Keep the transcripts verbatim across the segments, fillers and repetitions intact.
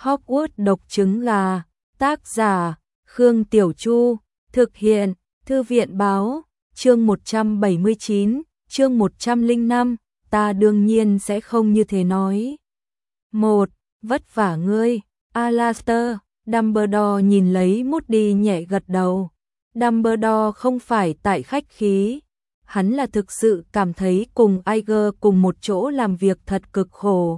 Hogwarts độc trứng gà, tác giả, Khương Tiểu Chu, thực hiện, Thư viện báo, chương một trăm bảy mươi chín, chương một trăm lẻ năm, ta đương nhiên sẽ không như thế nói. một. Vất vả ngươi, Alastor, Dumbledore nhìn lấy Moody nhẹ gật đầu. Dumbledore không phải tại khách khí, hắn là thực sự cảm thấy cùng Iger cùng một chỗ làm việc thật cực khổ.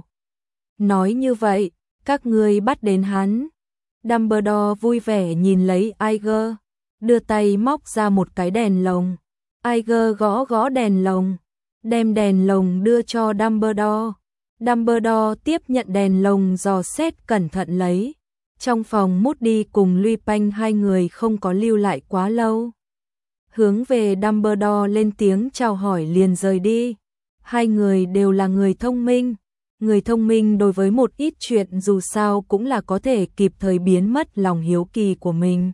Nói như vậy, các ngươi bắt đến hắn. Dumbledore vui vẻ nhìn lấy Iger, đưa tay móc ra một cái đèn lồng. Iger gõ gõ đèn lồng, đem đèn lồng đưa cho Dumbledore. Dumbledore tiếp nhận đèn lồng dò xét cẩn thận lấy. Trong phòng Moody cùng Lupin hai người không có lưu lại quá lâu. Hướng về Dumbledore lên tiếng chào hỏi liền rời đi. Hai người đều là người thông minh. Người thông minh đối với một ít chuyện dù sao cũng là có thể kịp thời biến mất lòng hiếu kỳ của mình.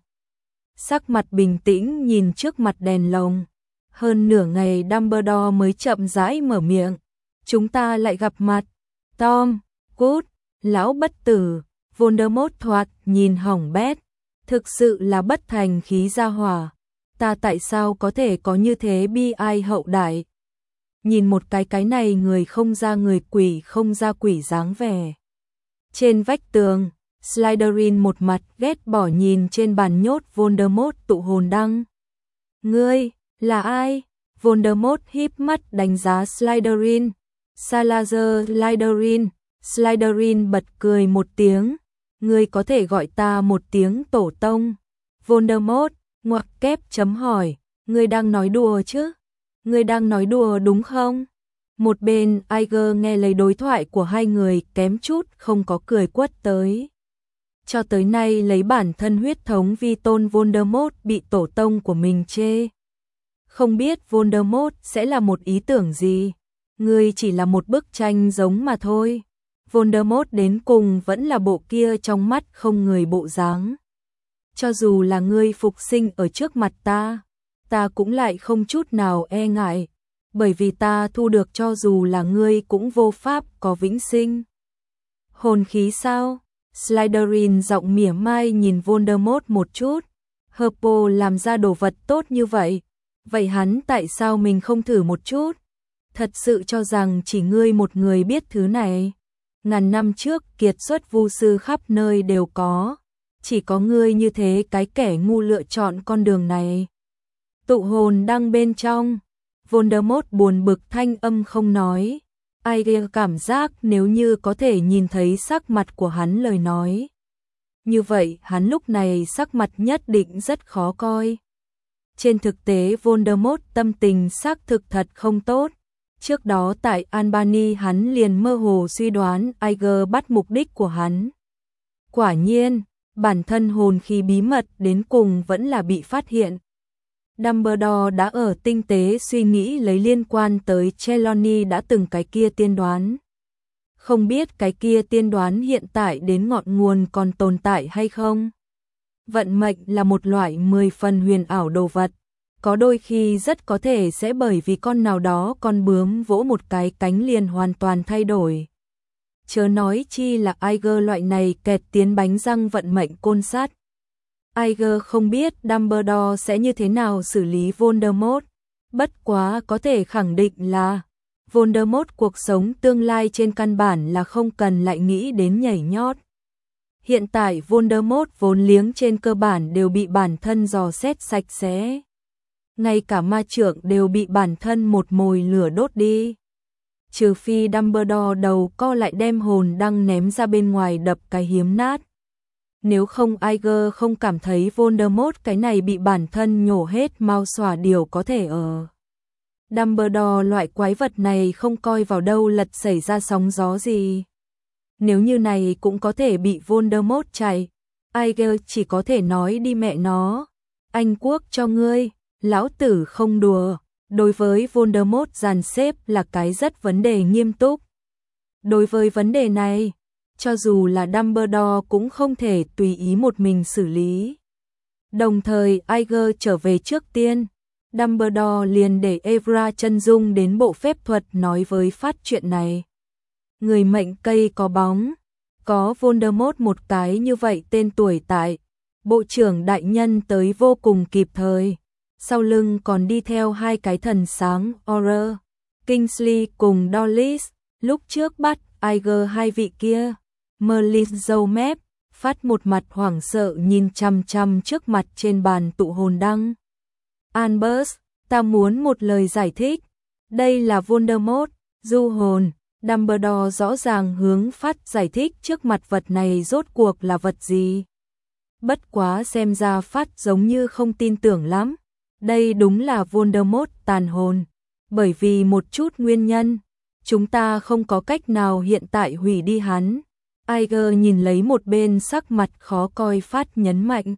Sắc mặt bình tĩnh nhìn trước mặt đèn lồng. Hơn nửa ngày Dumbledore mới chậm rãi mở miệng. Chúng ta lại gặp mặt. Tom, Cút, lão bất tử, Voldemort thoạt nhìn hỏng bét. Thực sự là bất thành khí ra hỏa. Ta tại sao có thể có như thế bi ai hậu đại. Nhìn một cái cái này người không ra người quỷ không ra quỷ dáng vẻ. Trên vách tường, Slytherin một mặt ghét bỏ nhìn trên bàn nhốt Voldemort tụ hồn đăng. Ngươi, là ai? Voldemort híp mắt đánh giá Slytherin. Salazar Slytherin. Slytherin bật cười một tiếng. Ngươi có thể gọi ta một tiếng tổ tông. Voldemort, ngoặc kép chấm hỏi. Ngươi đang nói đùa chứ? Ngươi đang nói đùa đúng không? Một bên Iger nghe lấy đối thoại của hai người kém chút không có cười quất tới. Cho tới nay lấy bản thân huyết thống vi tôn Voldemort bị tổ tông của mình chê. Không biết Voldemort sẽ là một ý tưởng gì. Ngươi chỉ là một bức tranh giống mà thôi. Voldemort đến cùng vẫn là bộ kia trong mắt không người bộ dáng. Cho dù là ngươi phục sinh ở trước mặt ta, ta cũng lại không chút nào e ngại, bởi vì ta thu được cho dù là ngươi cũng vô pháp có vĩnh sinh. Hồn khí sao? Slytherin giọng mỉa mai nhìn Voldemort một chút. Herpo làm ra đồ vật tốt như vậy, vậy hắn tại sao mình không thử một chút? Thật sự cho rằng chỉ ngươi một người biết thứ này. Ngàn năm trước kiệt xuất vu sư khắp nơi đều có, chỉ có ngươi như thế cái kẻ ngu lựa chọn con đường này. Tụ hồn đang bên trong. Voldemort buồn bực thanh âm không nói. Iger cảm giác nếu như có thể nhìn thấy sắc mặt của hắn lời nói. Như vậy hắn lúc này sắc mặt nhất định rất khó coi. Trên thực tế Voldemort tâm tình xác thực thật không tốt. Trước đó tại Albany hắn liền mơ hồ suy đoán Iger bắt mục đích của hắn. Quả nhiên, bản thân hồn khí bí mật đến cùng vẫn là bị phát hiện. Dumbledore đã ở tinh tế suy nghĩ lấy liên quan tới Trelawney đã từng cái kia tiên đoán. Không biết cái kia tiên đoán hiện tại đến ngọn nguồn còn tồn tại hay không? Vận mệnh là một loại mười phần huyền ảo đồ vật. Có đôi khi rất có thể sẽ bởi vì con nào đó con bướm vỗ một cái cánh liền hoàn toàn thay đổi. Chớ nói chi là Iger loại này kẹt tiến bánh răng vận mệnh côn sắt. Iger không biết Dumbledore sẽ như thế nào xử lý Voldemort. Bất quá có thể khẳng định là Voldemort cuộc sống tương lai trên căn bản là không cần lại nghĩ đến nhảy nhót. Hiện tại Voldemort vốn liếng trên cơ bản đều bị bản thân dò xét sạch sẽ. Ngay cả ma trượng đều bị bản thân một mồi lửa đốt đi. Trừ phi Dumbledore đầu co lại đem hồn đăng ném ra bên ngoài đập cái hiếm nát. Nếu không Iger không cảm thấy Voldemort cái này bị bản thân nhổ hết mau xòa điều có thể ở. Dumbledore loại quái vật này không coi vào đâu lật xảy ra sóng gió gì. Nếu như này cũng có thể bị Voldemort chạy. Iger chỉ có thể nói đi mẹ nó. Anh quốc cho ngươi, lão tử không đùa. Đối với Voldemort dàn xếp là cái rất vấn đề nghiêm túc. Đối với vấn đề này, cho dù là Dumbledore cũng không thể tùy ý một mình xử lý. Đồng thời Iger trở về trước tiên, Dumbledore liền để Evra chân dung đến bộ phép thuật nói với Phát chuyện này. Người mệnh cây có bóng, Có Voldemort một cái như vậy tên tuổi tại, bộ trưởng đại nhân tới vô cùng kịp thời. Sau lưng còn đi theo hai cái thần sáng Auror, Kingsley cùng Dollis, lúc trước bắt Iger hai vị kia. Merlin dâu mép, Phát một mặt hoảng sợ nhìn chằm chằm trước mặt trên bàn tụ hồn đăng. Albus, ta muốn một lời giải thích. Đây là Voldemort, du hồn. Dumbledore rõ ràng hướng Phát giải thích trước mặt vật này rốt cuộc là vật gì. Bất quá xem ra Phát giống như không tin tưởng lắm. Đây đúng là Voldemort tàn hồn. Bởi vì một chút nguyên nhân, chúng ta không có cách nào hiện tại hủy đi hắn. Iger nhìn lấy một bên sắc mặt khó coi Phát nhấn mạnh.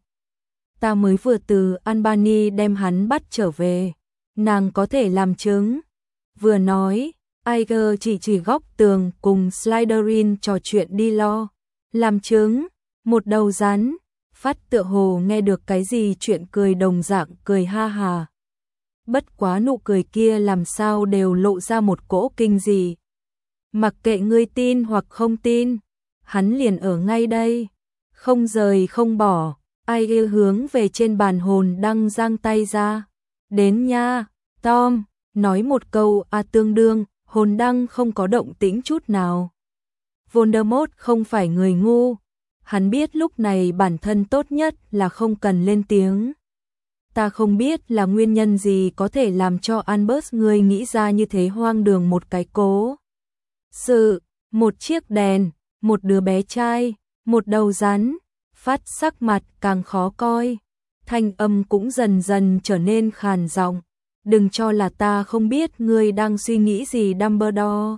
Ta mới vừa từ Albany đem hắn bắt trở về. Nàng có thể làm chứng. Vừa nói, Iger chỉ chỉ góc tường cùng Slytherin trò chuyện đi lo. Làm chứng, một đầu rắn. Phát tựa hồ nghe được cái gì chuyện cười đồng dạng cười ha hà. Bất quá nụ cười kia làm sao đều lộ ra một cỗ kinh gì. Mặc kệ ngươi tin hoặc không tin, hắn liền ở ngay đây, không rời không bỏ. Iger hướng về trên bàn hồn đăng giang tay ra. Đến nha, Tom, nói một câu a tương đương, hồn đăng không có động tĩnh chút nào. Voldemort không phải người ngu, hắn biết lúc này bản thân tốt nhất là không cần lên tiếng. Ta không biết là nguyên nhân gì có thể làm cho Albus ngươi nghĩ ra như thế hoang đường một cái cố. Sự, một chiếc đèn, một đứa bé trai, một đầu rắn. Phát sắc mặt càng khó coi, thanh âm cũng dần dần trở nên khàn giọng. Đừng cho là ta không biết ngươi đang suy nghĩ gì Dumbledore.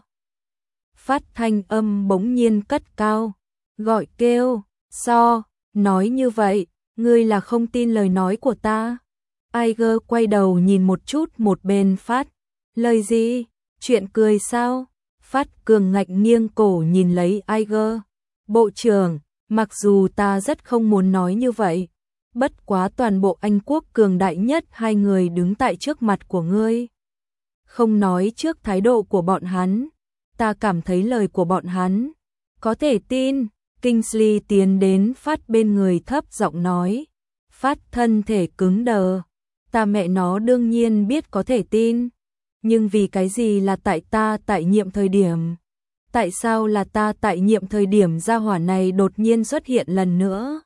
Phát thanh âm bỗng nhiên cất cao, gọi kêu, so, nói như vậy, ngươi là không tin lời nói của ta. Iger quay đầu nhìn một chút một bên Phát, lời gì, chuyện cười sao? Phát cường ngạch nghiêng cổ nhìn lấy Iger, bộ trưởng. Mặc dù ta rất không muốn nói như vậy, bất quá toàn bộ Anh quốc cường đại nhất hai người đứng tại trước mặt của ngươi. Không nói trước thái độ của bọn hắn, ta cảm thấy lời của bọn hắn có thể tin. Kingsley tiến đến Phát bên người thấp giọng nói. Phát thân thể cứng đờ. Ta mẹ nó đương nhiên biết có thể tin, nhưng vì cái gì là tại ta tại nhiệm thời điểm? Tại sao là ta tại nhiệm thời điểm gia hỏa này đột nhiên xuất hiện lần nữa?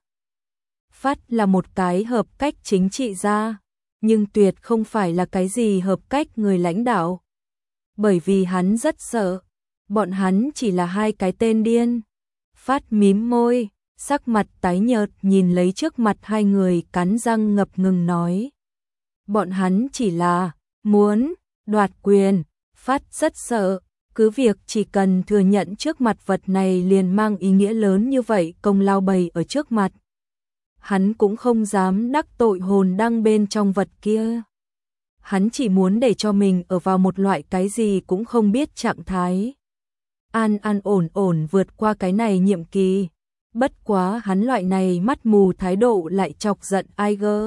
Phát là một cái hợp cách chính trị gia, nhưng tuyệt không phải là cái gì hợp cách người lãnh đạo. Bởi vì hắn rất sợ, bọn hắn chỉ là hai cái tên điên. Phát mím môi, sắc mặt tái nhợt nhìn lấy trước mặt hai người cắn răng ngập ngừng nói. Bọn hắn chỉ là muốn đoạt quyền. Phát rất sợ. Cứ việc chỉ cần thừa nhận trước mặt vật này liền mang ý nghĩa lớn như vậy công lao bày ở trước mặt. Hắn cũng không dám đắc tội hồn đăng bên trong vật kia. Hắn chỉ muốn để cho mình ở vào một loại cái gì cũng không biết trạng thái. An an ổn ổn vượt qua cái này nhiệm kỳ. Bất quá hắn loại này mắt mù thái độ lại chọc giận Iger.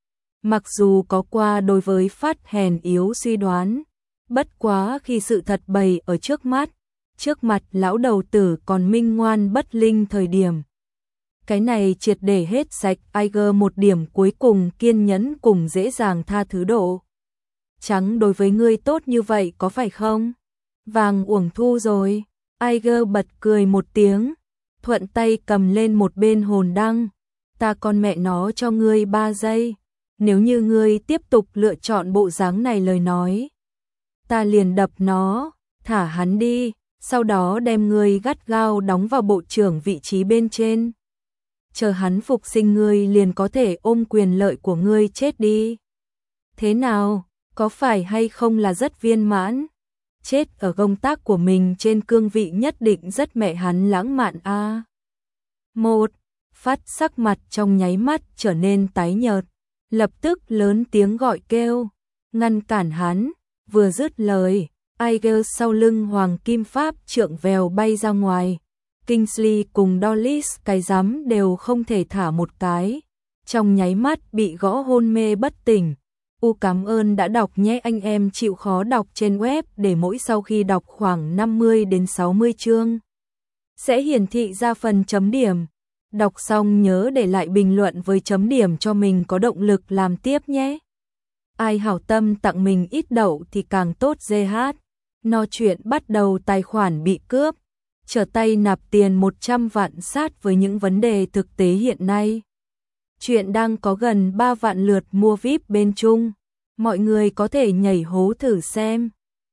Mặc dù có qua đối với Phát hèn yếu suy đoán. Bất quá khi sự thật bày ở trước mắt, trước mặt lão đầu tử còn minh ngoan bất linh thời điểm. Cái này triệt để hết sạch Iger một điểm cuối cùng kiên nhẫn cùng dễ dàng tha thứ độ. Trắng đối với ngươi tốt như vậy có phải không? Vàng uổng thu rồi. Iger bật cười một tiếng, thuận tay cầm lên một bên hồn đăng. Ta con mẹ nó cho ngươi ba giây. Nếu như ngươi tiếp tục lựa chọn bộ dáng này lời nói, ta liền đập nó, thả hắn đi, sau đó đem ngươi gắt gao đóng vào bộ trưởng vị trí bên trên. Chờ hắn phục sinh ngươi liền có thể ôm quyền lợi của ngươi chết đi. Thế nào, có phải hay không là rất viên mãn? Chết ở công tác của mình trên cương vị nhất định rất mẹ hắn lãng mạn a. À. Một, Phát sắc mặt trong nháy mắt trở nên tái nhợt, lập tức lớn tiếng gọi kêu, ngăn cản hắn. Vừa dứt lời, Iger sau lưng hoàng kim pháp trượng vèo bay ra ngoài. Kingsley cùng Dollis cái rắm đều không thể thả một cái. Trong nháy mắt bị gõ hôn mê bất tỉnh. U cảm ơn đã đọc nhé anh em chịu khó đọc trên web để mỗi sau khi đọc khoảng năm mươi đến sáu mươi chương. sẽ hiển thị ra phần chấm điểm. Đọc xong nhớ để lại bình luận với chấm điểm cho mình có động lực làm tiếp nhé. Ai hảo tâm tặng mình ít đậu thì càng tốt giê hát. No chuyện bắt đầu tài khoản bị cướp. Trở tay nạp tiền một trăm vạn sát với những vấn đề thực tế hiện nay. Chuyện đang có gần ba vạn lượt mua víp bên Trung. Mọi người có thể nhảy hố thử xem.